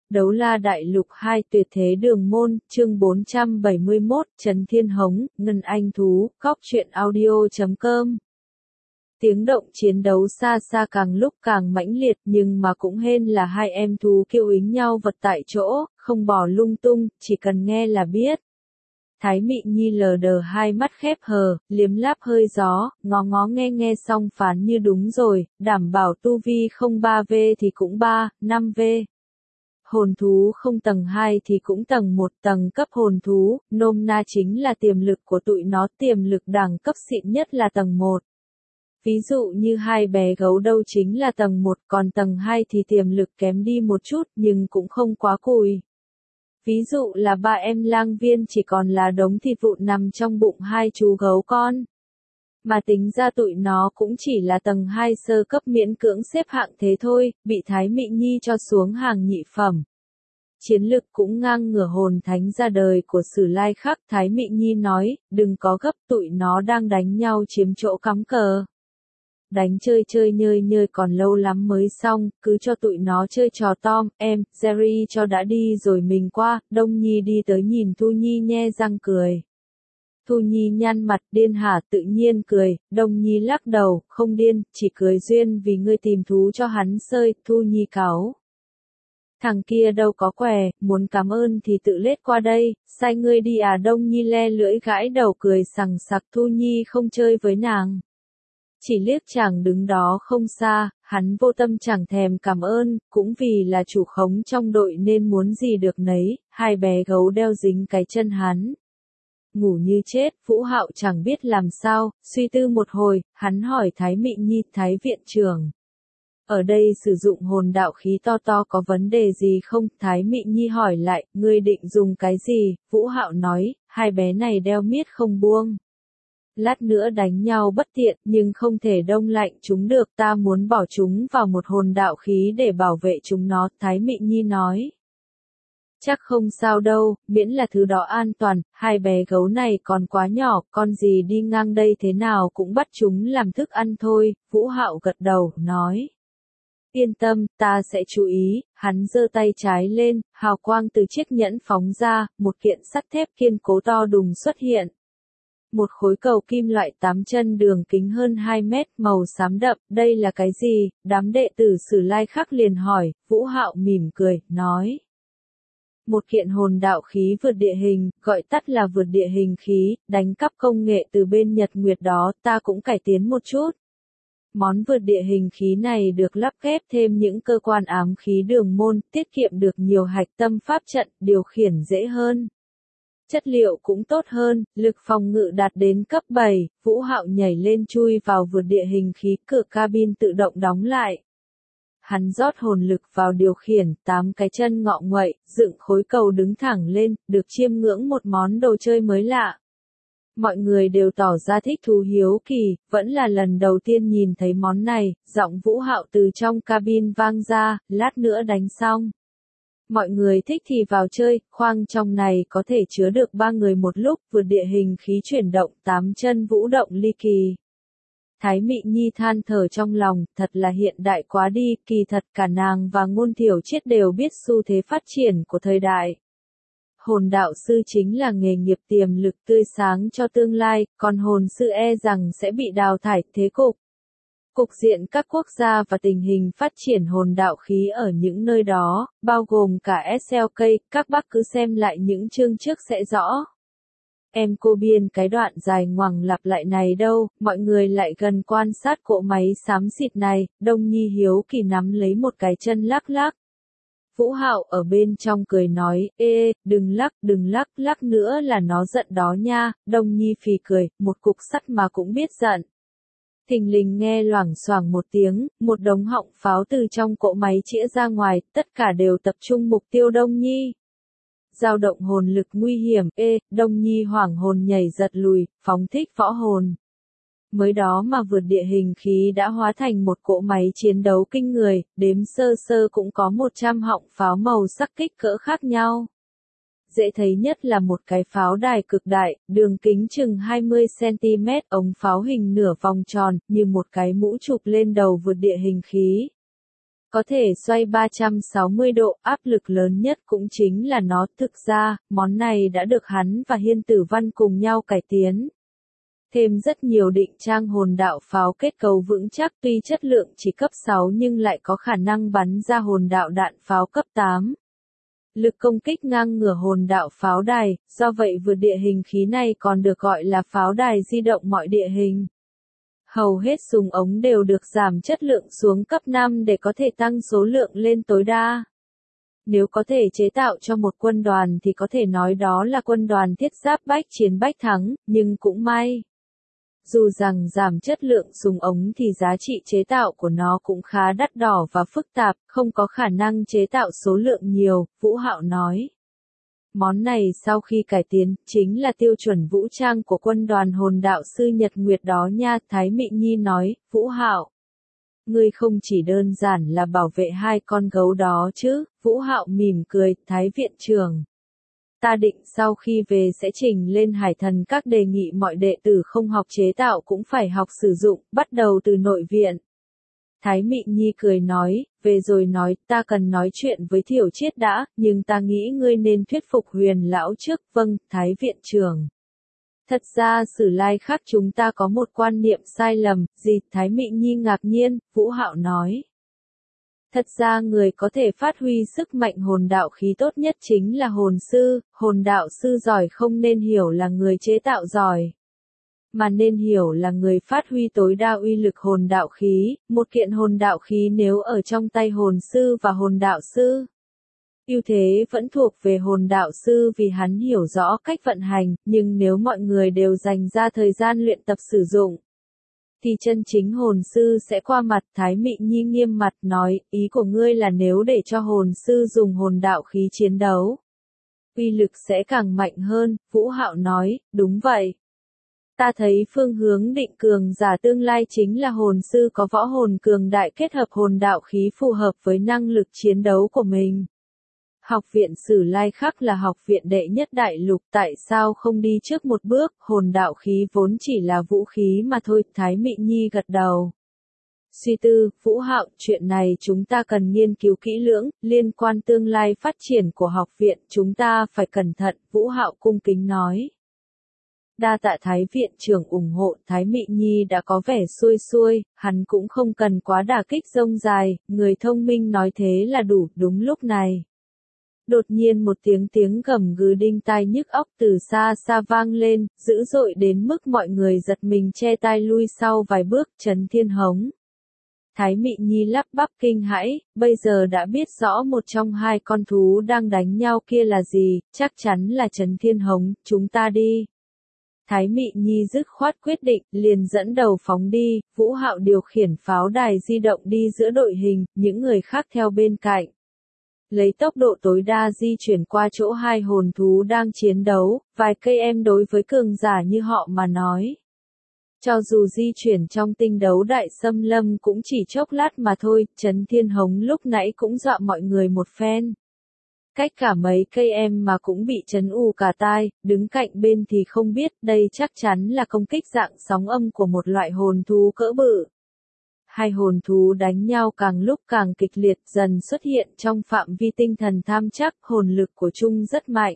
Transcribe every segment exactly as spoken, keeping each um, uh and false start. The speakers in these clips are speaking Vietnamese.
Đấu la đại lục hai tuyệt thế đường môn, chương bốn trăm bảy mươi mốt, Trấn Thiên Hống, Ngân Anh Thú, Cóc truyện audio chấm com. Tiếng động chiến đấu xa xa càng lúc càng mãnh liệt nhưng mà cũng hên là hai em thú kêu ính nhau vật tại chỗ, không bỏ lung tung, chỉ cần nghe là biết. Thái Mị Nhi lờ đờ hai mắt khép hờ, liếm láp hơi gió, ngó ngó nghe nghe xong phán như đúng rồi, đảm bảo tu vi không ba V thì cũng ba, năm V. Hồn thú không tầng hai thì cũng tầng một, tầng cấp hồn thú, nôm na chính là tiềm lực của tụi nó, tiềm lực đẳng cấp xịn nhất là tầng một. Ví dụ như hai bé gấu đâu chính là tầng một, còn tầng hai thì tiềm lực kém đi một chút nhưng cũng không quá cùi. Ví dụ là ba em lang viên chỉ còn là đống thịt vụn nằm trong bụng hai chú gấu con. Mà tính ra tụi nó cũng chỉ là tầng hai sơ cấp miễn cưỡng xếp hạng thế thôi, bị Thái Mị Nhi cho xuống hàng nhị phẩm. Chiến lực cũng ngang ngửa hồn thánh ra đời của Sử Lai Khắc. Thái Mị Nhi nói, đừng có gấp, tụi nó đang đánh nhau chiếm chỗ cắm cờ. Đánh chơi chơi nhơi nhơi còn lâu lắm mới xong, cứ cho tụi nó chơi trò Tom, em, Jerry cho đã đi rồi mình qua. Đông Nhi đi tới nhìn Thu Nhi nhe răng cười. Thu Nhi nhăn mặt, điên hả? Tự nhiên cười. Đông Nhi lắc đầu, không điên, chỉ cười duyên vì ngươi tìm thú cho hắn sơi. Thu Nhi cáu. Thằng kia đâu có què, muốn cảm ơn thì tự lết qua đây, sai ngươi đi à? Đông Nhi le lưỡi gãi đầu cười sằng sặc. Thu Nhi không chơi với nàng. Chỉ liếc chàng đứng đó không xa, hắn vô tâm chẳng thèm cảm ơn, cũng vì là chủ khống trong đội nên muốn gì được nấy, hai bé gấu đeo dính cái chân hắn. Ngủ như chết, Vũ Hạo chẳng biết làm sao, suy tư một hồi, hắn hỏi Thái Mị Nhi, Thái viện trưởng. Ở đây sử dụng hồn đạo khí to to có vấn đề gì không? Thái Mị Nhi hỏi lại, ngươi định dùng cái gì? Vũ Hạo nói, hai bé này đeo miết không buông. Lát nữa đánh nhau bất tiện, nhưng không thể đông lạnh chúng được, ta muốn bỏ chúng vào một hồn đạo khí để bảo vệ chúng nó, Thái Mị Nhi nói. Chắc không sao đâu, miễn là thứ đó an toàn, hai bé gấu này còn quá nhỏ, con gì đi ngang đây thế nào cũng bắt chúng làm thức ăn thôi, Vũ Hạo gật đầu, nói. Yên tâm, ta sẽ chú ý. Hắn giơ tay trái lên, hào quang từ chiếc nhẫn phóng ra, một kiện sắt thép kiên cố to đùng xuất hiện. Một khối cầu kim loại tám chân đường kính hơn hai mét, màu xám đậm, đây là cái gì? Đám đệ tử Sử Lai Khắc liền hỏi. Vũ Hạo mỉm cười, nói. Một kiện hồn đạo khí vượt địa hình, gọi tắt là vượt địa hình khí, đánh cắp công nghệ từ bên Nhật Nguyệt đó, ta cũng cải tiến một chút. Món vượt địa hình khí này được lắp ghép thêm những cơ quan ám khí đường môn, tiết kiệm được nhiều hạch tâm pháp trận, điều khiển dễ hơn. Chất liệu cũng tốt hơn, lực phòng ngự đạt đến cấp bảy, Vũ Hạo nhảy lên chui vào vượt địa hình khí, cửa cabin tự động đóng lại. Hắn rót hồn lực vào điều khiển, tám cái chân ngọ nguậy, dựng khối cầu đứng thẳng lên, được chiêm ngưỡng một món đồ chơi mới lạ. Mọi người đều tỏ ra thích thú hiếu kỳ, vẫn là lần đầu tiên nhìn thấy món này, giọng Vũ Hạo từ trong cabin vang ra, lát nữa đánh xong. Mọi người thích thì vào chơi, khoang trong này có thể chứa được ba người một lúc, vượt địa hình khí chuyển động, tám chân vũ động ly kỳ. Thái Mị Nhi than thở trong lòng, thật là hiện đại quá đi, kỳ thật cả nàng và Ngôn Thiểu Triết đều biết xu thế phát triển của thời đại. Hồn đạo sư chính là nghề nghiệp tiềm lực tươi sáng cho tương lai, còn hồn sư e rằng sẽ bị đào thải. Thế cục. Cục diện các quốc gia và tình hình phát triển hồn đạo khí ở những nơi đó, bao gồm cả ét lờ ca, các bác cứ xem lại những chương trước sẽ rõ. Em cô biên cái đoạn dài ngoằng lặp lại này đâu, mọi người lại gần quan sát cỗ máy xám xịt này, Đông Nhi hiếu kỳ nắm lấy một cái chân lắc lắc. Vũ Hạo ở bên trong cười nói, ê, đừng lắc, đừng lắc, lắc nữa là nó giận đó nha. Đông Nhi phì cười, một cục sắt mà cũng biết giận. Thình lình nghe loảng xoảng một tiếng, một đống họng pháo từ trong cỗ máy chĩa ra ngoài, tất cả đều tập trung mục tiêu Đông Nhi. Dao động hồn lực nguy hiểm, ê, Đông Nhi hoảng hồn nhảy giật lùi, phóng thích võ hồn. Mới đó mà vượt địa hình khí đã hóa thành một cỗ máy chiến đấu kinh người, đếm sơ sơ cũng có một trăm họng pháo màu sắc kích cỡ khác nhau. Dễ thấy nhất là một cái pháo đài cực đại, đường kính chừng hai mươi xăng ti mét, ống pháo hình nửa vòng tròn, như một cái mũ chụp lên đầu vượt địa hình khí. Có thể xoay ba trăm sáu mươi độ, áp lực lớn nhất cũng chính là nó. Thực ra, món này đã được hắn và Hiên Tử Văn cùng nhau cải tiến. Thêm rất nhiều định trang hồn đạo pháo kết cấu vững chắc, tuy chất lượng chỉ cấp sáu nhưng lại có khả năng bắn ra hồn đạo đạn pháo cấp tám. Lực công kích ngang ngửa hồn đạo pháo đài, do vậy vượt địa hình khí này còn được gọi là pháo đài di động mọi địa hình. Hầu hết súng ống đều được giảm chất lượng xuống cấp năm để có thể tăng số lượng lên tối đa. Nếu có thể chế tạo cho một quân đoàn thì có thể nói đó là quân đoàn thiết giáp bách chiến bách thắng, nhưng cũng may. Dù rằng giảm chất lượng súng ống thì giá trị chế tạo của nó cũng khá đắt đỏ và phức tạp, không có khả năng chế tạo số lượng nhiều, Vũ Hạo nói. Món này sau khi cải tiến, chính là tiêu chuẩn vũ trang của quân đoàn hồn đạo sư Nhật Nguyệt đó nha, Thái Mị Nhi nói. Vũ Hạo, ngươi không chỉ đơn giản là bảo vệ hai con gấu đó chứ? Vũ Hạo mỉm cười. Thái viện trưởng, ta định sau khi về sẽ trình lên Hải Thần Các đề nghị mọi đệ tử không học chế tạo cũng phải học sử dụng, bắt đầu từ nội viện. Thái Mị Nhi cười nói, về rồi nói, ta cần nói chuyện với Thiểu Chiết đã, nhưng ta nghĩ ngươi nên thuyết phục Huyền lão trước. Vâng, Thái viện trưởng. Thật ra Sử Lai Khắc chúng ta có một quan niệm sai lầm. Gì? Thái Mị Nhi ngạc nhiên. Vũ Hạo nói. Thật ra người có thể phát huy sức mạnh hồn đạo khí tốt nhất chính là hồn sư. Hồn đạo sư giỏi không nên hiểu là người chế tạo giỏi, mà nên hiểu là người phát huy tối đa uy lực hồn đạo khí. Một kiện hồn đạo khí nếu ở trong tay hồn sư và hồn đạo sư, ưu thế vẫn thuộc về hồn đạo sư vì hắn hiểu rõ cách vận hành, nhưng nếu mọi người đều dành ra thời gian luyện tập sử dụng, thì chân chính hồn sư sẽ qua mặt. Thái Mị Nhi nghiêm mặt nói, ý của ngươi là nếu để cho hồn sư dùng hồn đạo khí chiến đấu, uy lực sẽ càng mạnh hơn. Vũ Hạo nói, đúng vậy. Ta thấy phương hướng định cường giả tương lai chính là hồn sư có võ hồn cường đại kết hợp hồn đạo khí phù hợp với năng lực chiến đấu của mình. Học viện Sử Lai Khắc là học viện đệ nhất đại lục, tại sao không đi trước một bước? Hồn đạo khí vốn chỉ là vũ khí mà thôi. Thái Mị Nhi gật đầu. Suy tư, Vũ Hạo, chuyện này chúng ta cần nghiên cứu kỹ lưỡng, liên quan tương lai phát triển của học viện, chúng ta phải cẩn thận. Vũ Hạo cung kính nói. Đa tạ Thái viện trưởng ủng hộ. Thái Mị Nhi đã có vẻ xuôi xuôi, hắn cũng không cần quá đả kích rông dài, người thông minh nói thế là đủ. Đúng lúc này, đột nhiên một tiếng tiếng gầm gừ đinh tai nhức óc từ xa xa vang lên, dữ dội đến mức mọi người giật mình che tai lui sau vài bước. Trấn Thiên Hống. Thái Mị Nhi lắp bắp kinh hãi, bây giờ đã biết rõ một trong hai con thú đang đánh nhau kia là gì, chắc chắn là Trấn Thiên Hống. Chúng ta đi. Thái Mị Nhi dứt khoát quyết định, liền dẫn đầu phóng đi. Vũ Hạo điều khiển pháo đài di động đi giữa đội hình, những người khác theo bên cạnh, lấy tốc độ tối đa di chuyển qua chỗ hai hồn thú đang chiến đấu. Vài cây em đối với cường giả như họ mà nói, cho dù di chuyển trong tinh đấu đại xâm lâm cũng chỉ chốc lát mà thôi. Trấn Thiên Hống lúc nãy cũng dọa mọi người một phen. Cách cả mấy cây em mà cũng bị trấn u cả tai, đứng cạnh bên thì không biết, đây chắc chắn là công kích dạng sóng âm của một loại hồn thú cỡ bự. Hai hồn thú đánh nhau càng lúc càng kịch liệt, dần xuất hiện trong phạm vi tinh thần tham chắc, hồn lực của chung rất mạnh.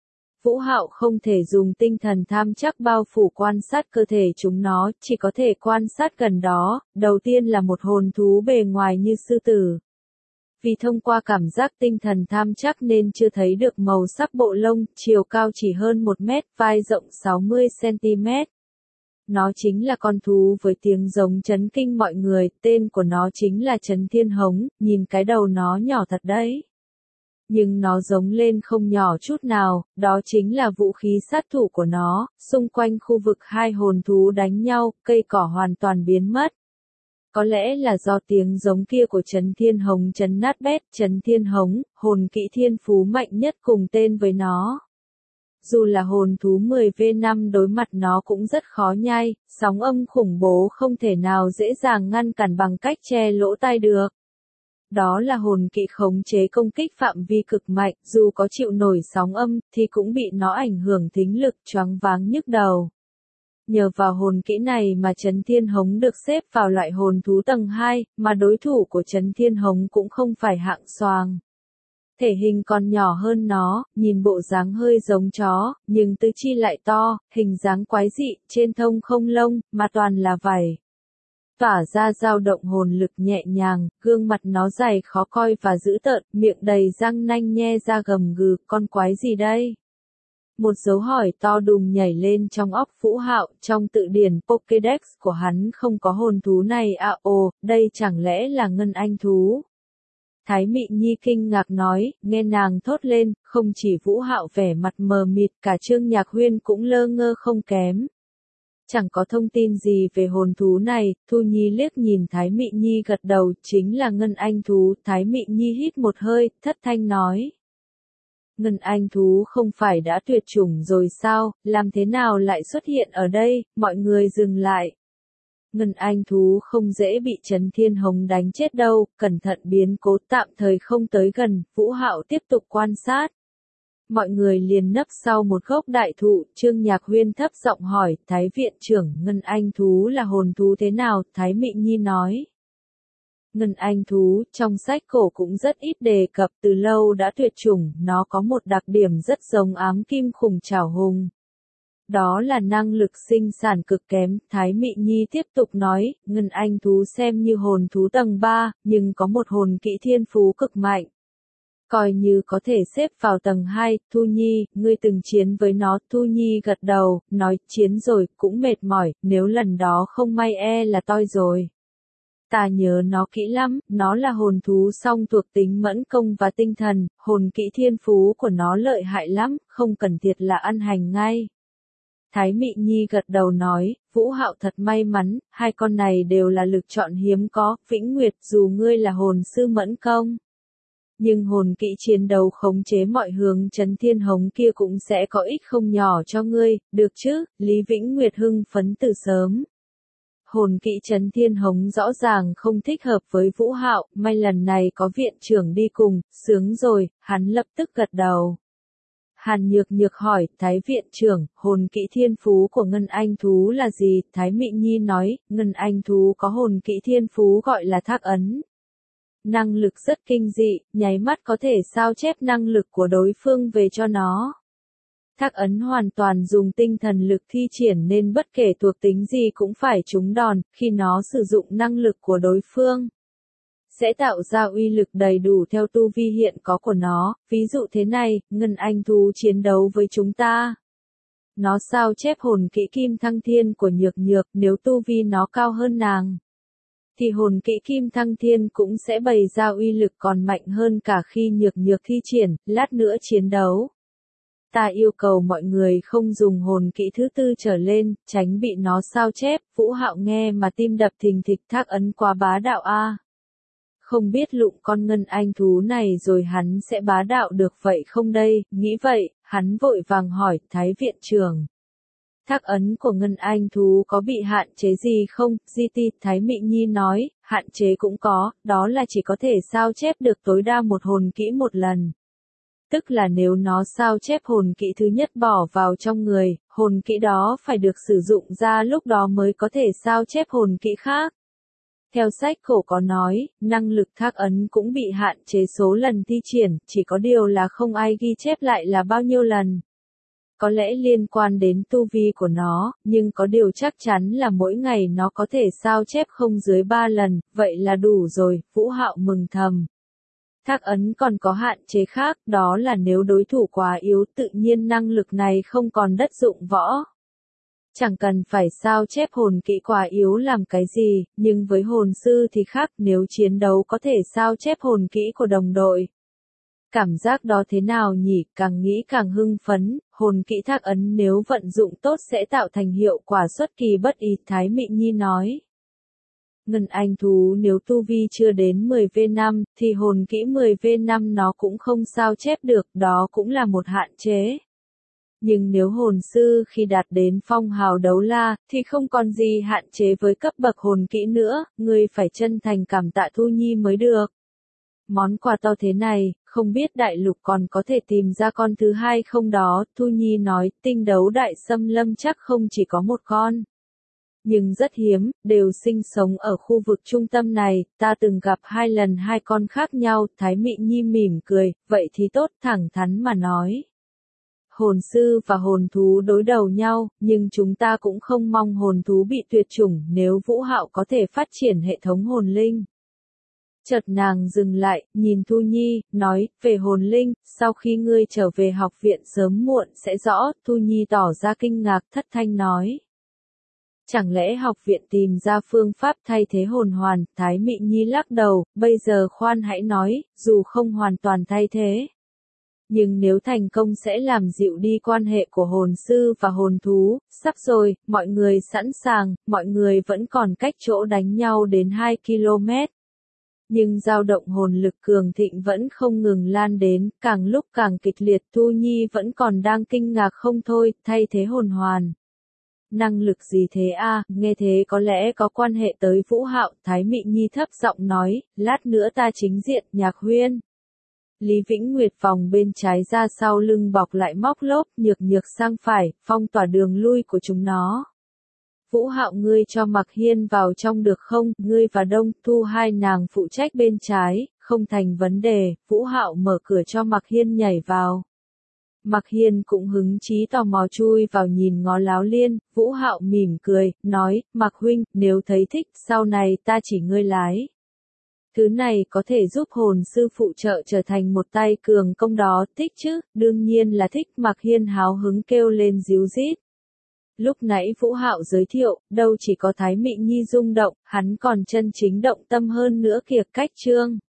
Vũ Hạo không thể dùng tinh thần tham chắc bao phủ quan sát cơ thể chúng nó, chỉ có thể quan sát gần đó. Đầu tiên là một hồn thú bề ngoài như sư tử. Vì thông qua cảm giác tinh thần tham chắc nên chưa thấy được màu sắc bộ lông, chiều cao chỉ hơn một mét, vai rộng sáu mươi xăng-ti-mét. Nó chính là con thú với tiếng giống chấn kinh mọi người, tên của nó chính là Trấn Thiên Hống, nhìn cái đầu nó nhỏ thật đấy. Nhưng nó giống lên không nhỏ chút nào, đó chính là vũ khí sát thủ của nó. Xung quanh khu vực hai hồn thú đánh nhau, cây cỏ hoàn toàn biến mất. Có lẽ là do tiếng giống kia của Trấn Thiên Hống chấn nát bét. Trấn Thiên Hống, hồn kỹ thiên phú mạnh nhất cùng tên với nó. Dù là hồn thú mười vê năm đối mặt nó cũng rất khó nhai, sóng âm khủng bố không thể nào dễ dàng ngăn cản bằng cách che lỗ tai được. Đó là hồn kỹ khống chế công kích phạm vi cực mạnh, dù có chịu nổi sóng âm thì cũng bị nó ảnh hưởng thính lực, choáng váng nhức đầu. nhờ vào hồn kỹ này mà Chấn Thiên Hống được xếp vào loại hồn thú tầng hai, mà đối thủ của Chấn Thiên Hống cũng không phải hạng xoàng. Thể hình còn nhỏ hơn nó, nhìn bộ dáng hơi giống chó, nhưng tứ chi lại to, hình dáng quái dị, trên thông không lông, mà toàn là vảy. Tỏa ra dao động hồn lực nhẹ nhàng, gương mặt nó dày khó coi và dữ tợn, miệng đầy răng nanh nhe ra gầm gừ, con quái gì đây? Một dấu hỏi to đùng nhảy lên trong óc Vũ Hạo, trong tự điển Pokédex của hắn không có hồn thú này à ồ, đây chẳng lẽ là ngân anh thú? Thái Mị Nhi kinh ngạc nói, nghe nàng thốt lên, không chỉ Vũ Hạo vẻ mặt mờ mịt, cả Trương Nhạc Huyên cũng lơ ngơ không kém. Chẳng có thông tin gì về hồn thú này, Thu Nhi liếc nhìn Thái Mị Nhi gật đầu, chính là ngân anh thú, Thái Mị Nhi hít một hơi, thất thanh nói. Ngân anh thú không phải đã tuyệt chủng rồi sao, làm thế nào lại xuất hiện ở đây, mọi người dừng lại. Ngân anh thú không dễ bị Chấn Thiên Hống đánh chết đâu, cẩn thận biến cố tạm thời không tới gần, Vũ Hạo tiếp tục quan sát. Mọi người liền nấp sau một gốc đại thụ, Trương Nhạc Huyên thấp giọng hỏi, Thái viện trưởng, ngân anh thú là hồn thú thế nào, Thái Mị Nhi nói. Ngân anh thú, trong sách cổ cũng rất ít đề cập, từ lâu đã tuyệt chủng, nó có một đặc điểm rất giống ám kim khủng trảo hùng. Đó là năng lực sinh sản cực kém, Thái Mị Nhi tiếp tục nói, ngân anh thú xem như hồn thú tầng ba, nhưng có một hồn kỹ thiên phú cực mạnh. Coi như có thể xếp vào tầng hai, Thu Nhi, ngươi từng chiến với nó, Thu Nhi gật đầu, nói, chiến rồi, cũng mệt mỏi, nếu lần đó không may e là toi rồi. Ta nhớ nó kỹ lắm, nó là hồn thú song thuộc tính mẫn công và tinh thần, hồn kỹ thiên phú của nó lợi hại lắm, không cần thiệt là ăn hành ngay. Thái Mị Nhi gật đầu nói, Vũ Hạo thật may mắn, hai con này đều là lực chọn hiếm có, Vĩnh Nguyệt dù ngươi là hồn sư mẫn công. Nhưng hồn kỹ chiến đấu khống chế mọi hướng Chấn Thiên Hống kia cũng sẽ có ích không nhỏ cho ngươi, được chứ, Lý Vĩnh Nguyệt hưng phấn từ sớm. Hồn kỹ Chấn Thiên Hống rõ ràng không thích hợp với Vũ Hạo, may lần này có viện trưởng đi cùng, sướng rồi, hắn lập tức gật đầu. Hàn Nhược Nhược hỏi, Thái viện trưởng, hồn kỹ thiên phú của ngân anh thú là gì? Thái Mị Nhi nói, ngân anh thú có hồn kỹ thiên phú gọi là thác ấn. Năng lực rất kinh dị, nháy mắt có thể sao chép năng lực của đối phương về cho nó. Thác ấn hoàn toàn dùng tinh thần lực thi triển nên bất kể thuộc tính gì cũng phải trúng đòn, khi nó sử dụng năng lực của đối phương. Sẽ tạo ra uy lực đầy đủ theo tu vi hiện có của nó, ví dụ thế này, ngân anh thú chiến đấu với chúng ta. Nó sao chép hồn kỹ kim thăng thiên của Nhược Nhược, nếu tu vi nó cao hơn nàng. Thì hồn kỹ kim thăng thiên cũng sẽ bày ra uy lực còn mạnh hơn cả khi Nhược Nhược thi triển, lát nữa chiến đấu. Ta yêu cầu mọi người không dùng hồn kỹ thứ tư trở lên, tránh bị nó sao chép, Vũ Hạo nghe mà tim đập thình thịch, thác ấn quá bá đạo a. Không biết lụng con ngân anh thú này rồi hắn sẽ bá đạo được vậy không đây, nghĩ vậy, hắn vội vàng hỏi, Thái viện trưởng. Thác ấn của ngân anh thú có bị hạn chế gì không? Di Ti, Thái Mị Nhi nói, hạn chế cũng có, đó là chỉ có thể sao chép được tối đa một hồn kỹ một lần. Tức là nếu nó sao chép hồn kỹ thứ nhất bỏ vào trong người, hồn kỹ đó phải được sử dụng ra lúc đó mới có thể sao chép hồn kỹ khác. Theo sách cổ có nói, năng lực thác ấn cũng bị hạn chế số lần thi triển, chỉ có điều là không ai ghi chép lại là bao nhiêu lần. Có lẽ liên quan đến tu vi của nó, nhưng có điều chắc chắn là mỗi ngày nó có thể sao chép không dưới ba lần, vậy là đủ rồi, Vũ Hạo mừng thầm. Thác ấn còn có hạn chế khác, đó là nếu đối thủ quá yếu tự nhiên năng lực này không còn đất dụng võ. Chẳng cần phải sao chép hồn kỹ quá yếu làm cái gì, nhưng với hồn sư thì khác, nếu chiến đấu có thể sao chép hồn kỹ của đồng đội. Cảm giác đó thế nào nhỉ, càng nghĩ càng hưng phấn, hồn kỹ thác ấn nếu vận dụng tốt sẽ tạo thành hiệu quả xuất kỳ bất ý, Thái Mị Nhi nói. Ngân anh thú nếu tu vi chưa đến mười vê năm, thì hồn kỹ mười vê năm nó cũng không sao chép được, đó cũng là một hạn chế. Nhưng nếu hồn sư khi đạt đến phong hào đấu la, thì không còn gì hạn chế với cấp bậc hồn kỹ nữa, người phải chân thành cảm tạ Thu Nhi mới được. Món quà to thế này, không biết đại lục còn có thể tìm ra con thứ hai không đó, Thu Nhi nói, tinh đấu đại xâm lâm chắc không chỉ có một con. Nhưng rất hiếm, đều sinh sống ở khu vực trung tâm này, ta từng gặp hai lần hai con khác nhau, Thái Mị Nhi mỉm cười, vậy thì tốt, thẳng thắn mà nói. Hồn sư và hồn thú đối đầu nhau, nhưng chúng ta cũng không mong hồn thú bị tuyệt chủng nếu Vũ Hạo có thể phát triển hệ thống hồn linh. Chợt nàng dừng lại, nhìn Thu Nhi, nói, về hồn linh, sau khi ngươi trở về học viện sớm muộn sẽ rõ, Thu Nhi tỏ ra kinh ngạc thất thanh nói. Chẳng lẽ học viện tìm ra phương pháp thay thế hồn hoàn, Thái Mị Nhi lắc đầu, bây giờ khoan hãy nói, dù không hoàn toàn thay thế. Nhưng nếu thành công sẽ làm dịu đi quan hệ của hồn sư và hồn thú, sắp rồi, mọi người sẵn sàng, mọi người vẫn còn cách chỗ đánh nhau đến hai ki lô mét. Nhưng dao động hồn lực cường thịnh vẫn không ngừng lan đến, càng lúc càng kịch liệt, Thu Nhi vẫn còn đang kinh ngạc không thôi, thay thế hồn hoàn. Năng lực gì thế a? Nghe thế có lẽ có quan hệ tới Vũ Hạo, Thái Mị Nhi thấp giọng nói, lát nữa ta chính diện, Nhạc Huyên. Lý Vĩnh Nguyệt vòng bên trái ra sau lưng bọc lại móc lốp, nhược nhược sang phải, phong tỏa đường lui của chúng nó. Vũ Hạo ngươi cho Mạc Hiên vào trong được không, ngươi và Đông Thu hai nàng phụ trách bên trái, không thành vấn đề, Vũ Hạo mở cửa cho Mạc Hiên nhảy vào. Mạc Hiên cũng hứng chí tò mò chui vào nhìn ngó Láo Liên, Vũ Hạo mỉm cười, nói, Mạc huynh, nếu thấy thích, sau này ta chỉ ngươi lái. Thứ này có thể giúp hồn sư phụ trợ trở thành một tay cường công đó, thích chứ, đương nhiên là thích, Mạc Hiên háo hứng kêu lên díu dít. Lúc nãy Vũ Hạo giới thiệu, đâu chỉ có Thái Mị Nhi rung động, hắn còn chân chính động tâm hơn nữa kìa, cách chương.